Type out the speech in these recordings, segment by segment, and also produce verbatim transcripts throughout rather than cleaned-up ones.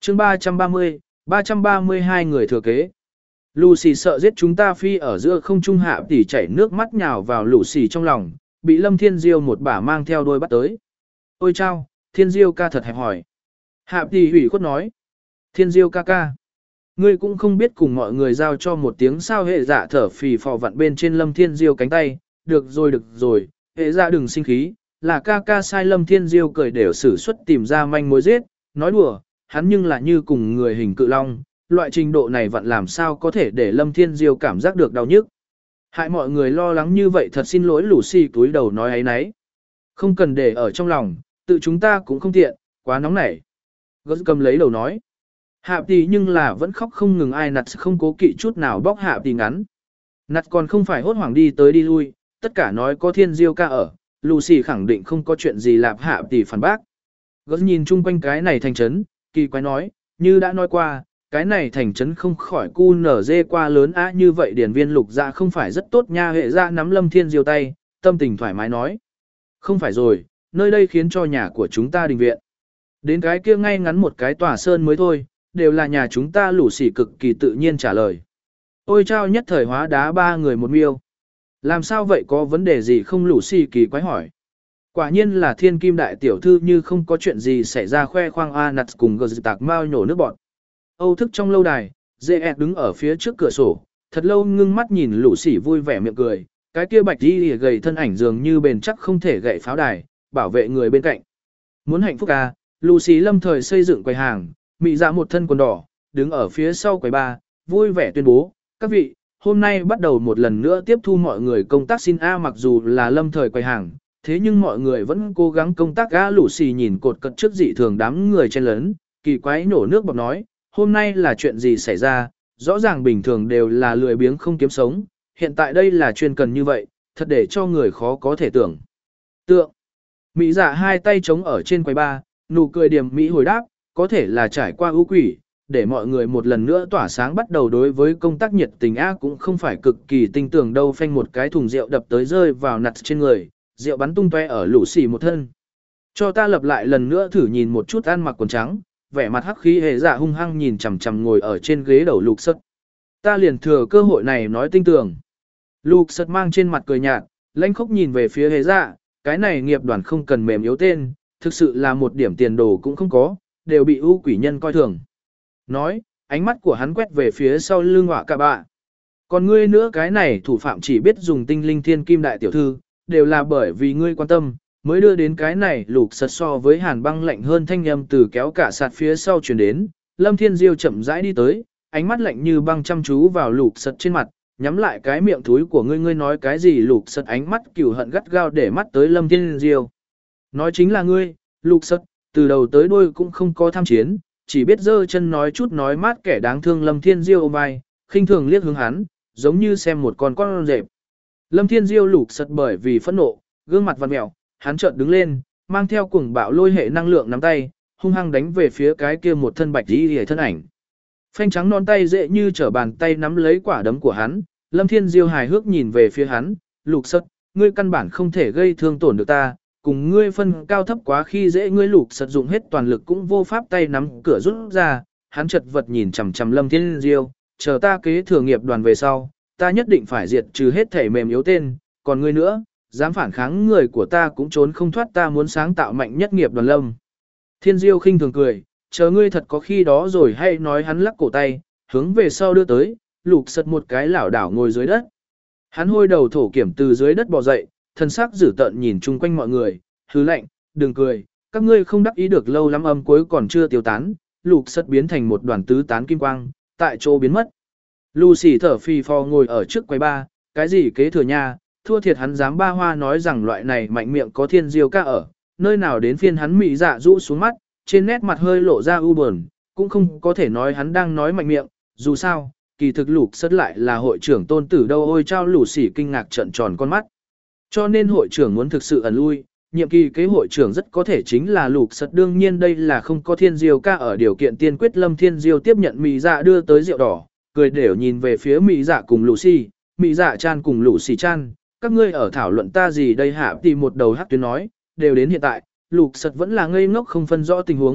chương ba trăm ba mươi, ba trăm ba mươi hai người thừa kế. Lucy sợ giết chúng ta phi ở giữa không trung hạ tỷ chảy nước mắt nhào vào Lucy trong lòng, bị Lâm Thiên Diêu một bả mang theo đôi bắt tới. Ôi chao, Thiên Diêu ca thật hẹp hỏi. Hạ tỷ hủy khuất nói. Thiên Diêu ca ca. Ngươi cũng không biết cùng mọi người giao cho một tiếng sao hệ dạ thở phì phò vặn bên trên Lâm Thiên Diêu cánh tay. Được rồi được rồi, hệ dạ đừng sinh khí, là ca ca sai. Lâm Thiên Diêu cười đều sử xuất tìm ra manh mối giết, nói đùa, hắn nhưng là như cùng người hình cự long, loại trình độ này vặn làm sao có thể để Lâm Thiên Diêu cảm giác được đau nhức. Hại mọi người lo lắng như vậy thật xin lỗi. Lucy túi đầu nói ấy nấy. Không cần để ở trong lòng, tự chúng ta cũng không tiện, quá nóng nảy. Gớt cầm lấy đầu nói. Hạ tỷ nhưng là vẫn khóc không ngừng, ai nặt không cố kỵ chút nào bóc hạ tỷ ngắn. Nặt còn không phải hốt hoảng đi tới đi lui, tất cả nói có Thiên Diêu ca ở, Lucy khẳng định không có chuyện gì lạp. Hạ tỷ phản bác. Gớt nhìn chung quanh cái này thành trấn, kỳ quái nói, như đã nói qua, cái này thành trấn không khỏi cu nở dê qua lớn á, như vậy điển viên lục dạ không phải rất tốt nha. Hệ dạ nắm Lâm Thiên Diêu tay, tâm tình thoải mái nói. Không phải rồi, nơi đây khiến cho nhà của chúng ta đình viện. Đến cái kia ngay ngắn một cái tòa sơn mới thôi, đều là nhà chúng ta. Lucy cực kỳ tự nhiên trả lời. Ôi chao, nhất thời hóa đá ba người một miêu. Làm sao vậy, có vấn đề gì không? Lucy kỳ quái hỏi. Quả nhiên là thiên kim đại tiểu thư như không có chuyện gì xảy ra khoe khoang. A nặt cùng gờ tạc mau nhổ nước bọt. Âu thức trong lâu đài, dê đứng ở phía trước cửa sổ, thật lâu ngưng mắt nhìn Lucy vui vẻ miệng cười. Cái kia bạch đi gầy thân ảnh dường như bền chắc không thể gậy pháo đài, bảo vệ người bên cạnh. Muốn hạnh phúc à? Lucy lâm thời xây dựng quầy hàng, mị dạ một thân quần đỏ, đứng ở phía sau quầy ba, vui vẻ tuyên bố, các vị, hôm nay bắt đầu một lần nữa tiếp thu mọi người công tác xin A. Mặc dù là lâm thời quầy hàng, thế nhưng mọi người vẫn cố gắng công tác A. Lucy nhìn cột cật trước dị thường đám người chen lấn, kỳ quái nổ nước bọt nói, hôm nay là chuyện gì xảy ra, rõ ràng bình thường đều là lười biếng không kiếm sống, hiện tại đây là chuyên cần như vậy, thật để cho người khó có thể tưởng. Tượng, Mỹ dạ hai tay chống ở trên quầy ba, nụ cười điềm Mỹ hồi đáp, có thể là trải qua ưu quỷ, để mọi người một lần nữa tỏa sáng bắt đầu đối với công tác nhiệt tình A cũng không phải cực kỳ tinh tưởng đâu. Phanh một cái thùng rượu đập tới rơi vào nặt trên người, rượu bắn tung toe ở Lucy một thân. Cho ta lập lại lần nữa thử. Nhìn một chút ăn mặc quần trắng, vẻ mặt hắc khí hệ dạ hung hăng nhìn chằm chằm ngồi ở trên ghế đầu lục sất. Ta liền thừa cơ hội này nói tinh tường. Lục sất mang trên mặt cười nhạt, lãnh khốc nhìn về phía hệ dạ, cái này nghiệp đoàn không cần mềm yếu tên, thực sự là một điểm tiền đồ cũng không có, đều bị ưu quỷ nhân coi thường. Nói, ánh mắt của hắn quét về phía sau lưng họa cả bạ. Còn ngươi nữa, cái này thủ phạm chỉ biết dùng tinh linh thiên kim đại tiểu thư, đều là bởi vì ngươi quan tâm, mới đưa đến cái này. Lục sật so với hàn băng lạnh hơn thanh âm từ kéo cả sạt phía sau chuyển đến. Lâm Thiên Diêu chậm rãi đi tới, ánh mắt lạnh như băng chăm chú vào lục sật trên mặt, nhắm lại cái miệng thúi của ngươi. Ngươi nói cái gì? Lục sật ánh mắt cừu hận gắt gao để mắt tới Lâm Thiên Diêu. Nói chính là ngươi. Lục sật từ đầu tới đuôi cũng không có tham chiến, chỉ biết giơ chân nói chút nói mát kẻ đáng thương. Lâm Thiên Diêu ôm vai, khinh thường liếc hướng hắn, giống như xem một con con rệp. Lâm Thiên Diêu lục sật bởi vì phẫn nộ, gương mặt vặn mèo, hắn chợt đứng lên, mang theo cuồng bạo lôi hệ năng lượng nắm tay, hung hăng đánh về phía cái kia một thân bạch y liễu thân ảnh. Phanh trắng non tay dễ như trở bàn tay nắm lấy quả đấm của hắn. Lâm Thiên Diêu hài hước nhìn về phía hắn, lục sật, ngươi căn bản không thể gây thương tổn được ta, cùng ngươi phân cao thấp quá khi dễ. Ngươi lục sật dụng hết toàn lực cũng vô pháp tay nắm cửa rút ra. Hắn chật vật nhìn chằm chằm Lâm Thiên Diêu, chờ ta kế thừa nghiệp đoàn về sau, ta nhất định phải diệt trừ hết thể mềm yếu tên, còn ngươi nữa, dám phản kháng người của ta cũng trốn không thoát. Ta muốn sáng tạo mạnh nhất nghiệp đoàn. Lâm Thiên Diêu khinh thường cười, chờ ngươi thật có khi đó rồi hay nói. Hắn lắc cổ tay, hướng về sau đưa tới, lục sật một cái lảo đảo ngồi dưới đất. Hắn hôi đầu thổ kiểm từ dưới đất bò dậy, thân sắc dữ tợn nhìn chung quanh mọi người, hứ lạnh, đừng cười, các ngươi không đắc ý được lâu lắm. Âm cuối còn chưa tiêu tán, lục sật biến thành một đoàn tứ tán kim quang, tại chỗ biến mất. Lucy thở phì phò ngồi ở trước quầy ba, cái gì kế thừa nha, thua thiệt hắn dám ba hoa nói rằng loại này mạnh miệng có Thiên Diêu ca ở, nơi nào đến phiên hắn. Mị dạ rũ xuống mắt, trên nét mặt hơi lộ ra u buồn, cũng không có thể nói hắn đang nói mạnh miệng, dù sao, kỳ thực lục sật lại là hội trưởng tôn tử đâu. Ôi chao, Lucy kinh ngạc trợn tròn con mắt. Cho nên hội trưởng muốn thực sự ẩn lui, nhiệm kỳ kế hội trưởng rất có thể chính là lục sật. Đương nhiên đây là không có Thiên Diêu ca ở điều kiện tiên quyết. Lâm Thiên Diêu tiếp nhận Mị dạ đưa tới rượu đỏ, cười đều nhìn về phía Mị dạ cùng Lucy. Mị dạ chan cùng Lucy chan, các ngươi ở thảo luận ta gì đây? Hạ thì một đầu hắc tuyến nói, đều đến hiện tại, lục sật vẫn là ngây ngốc không phân rõ tình huống.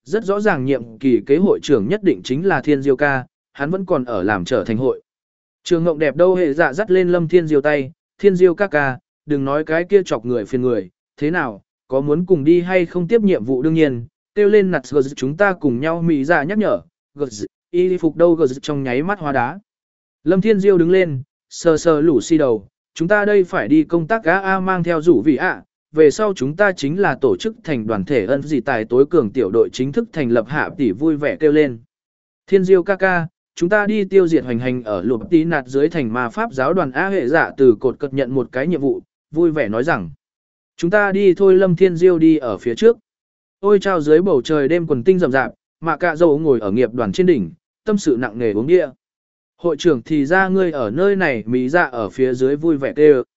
rất rõ ràng nhiệm kỳ kế hội trưởng nhất định chính là Thiên Diêu ca, hắn vẫn còn ở làm trở thành hội. Trường Ngộng đẹp đâu hệ dạ dắt lên Lâm Thiên Diêu tay, Thiên Diêu ca ca, đừng nói cái kia chọc người phiền người, thế nào, có muốn cùng đi hay không tiếp nhiệm vụ đương nhiên, kêu lên nặt gờ chúng ta cùng nhau mỹ dạ nhắc nhở, gờ y phục đâu gờ trong nháy mắt hóa đá. Lâm Thiên Diêu đứng lên, sờ sờ lũ xi đầu, chúng ta đây phải đi công tác gã A mang theo rủ vị ạ, về sau chúng ta chính là tổ chức thành đoàn thể ân dị tài tối cường tiểu đội chính thức thành lập hạ tỷ vui vẻ kêu lên. Thiên Diêu ca ca, chúng ta đi tiêu diệt hoành hành ở lụp tí nạt dưới thành ma pháp giáo đoàn A hệ dạ từ cột cập nhận một cái nhiệm vụ, vui vẻ nói rằng. Chúng ta đi thôi Lâm Thiên Diêu đi ở phía trước. Ôi trao dưới bầu trời đêm quần tinh rậm rạp, mà cạ dầu ngồi ở nghiệp đoàn trên đỉnh, tâm sự nặng nề uống bia. Hội trưởng thì ra ngươi ở nơi này mỹ dạ ở phía dưới vui vẻ kêu.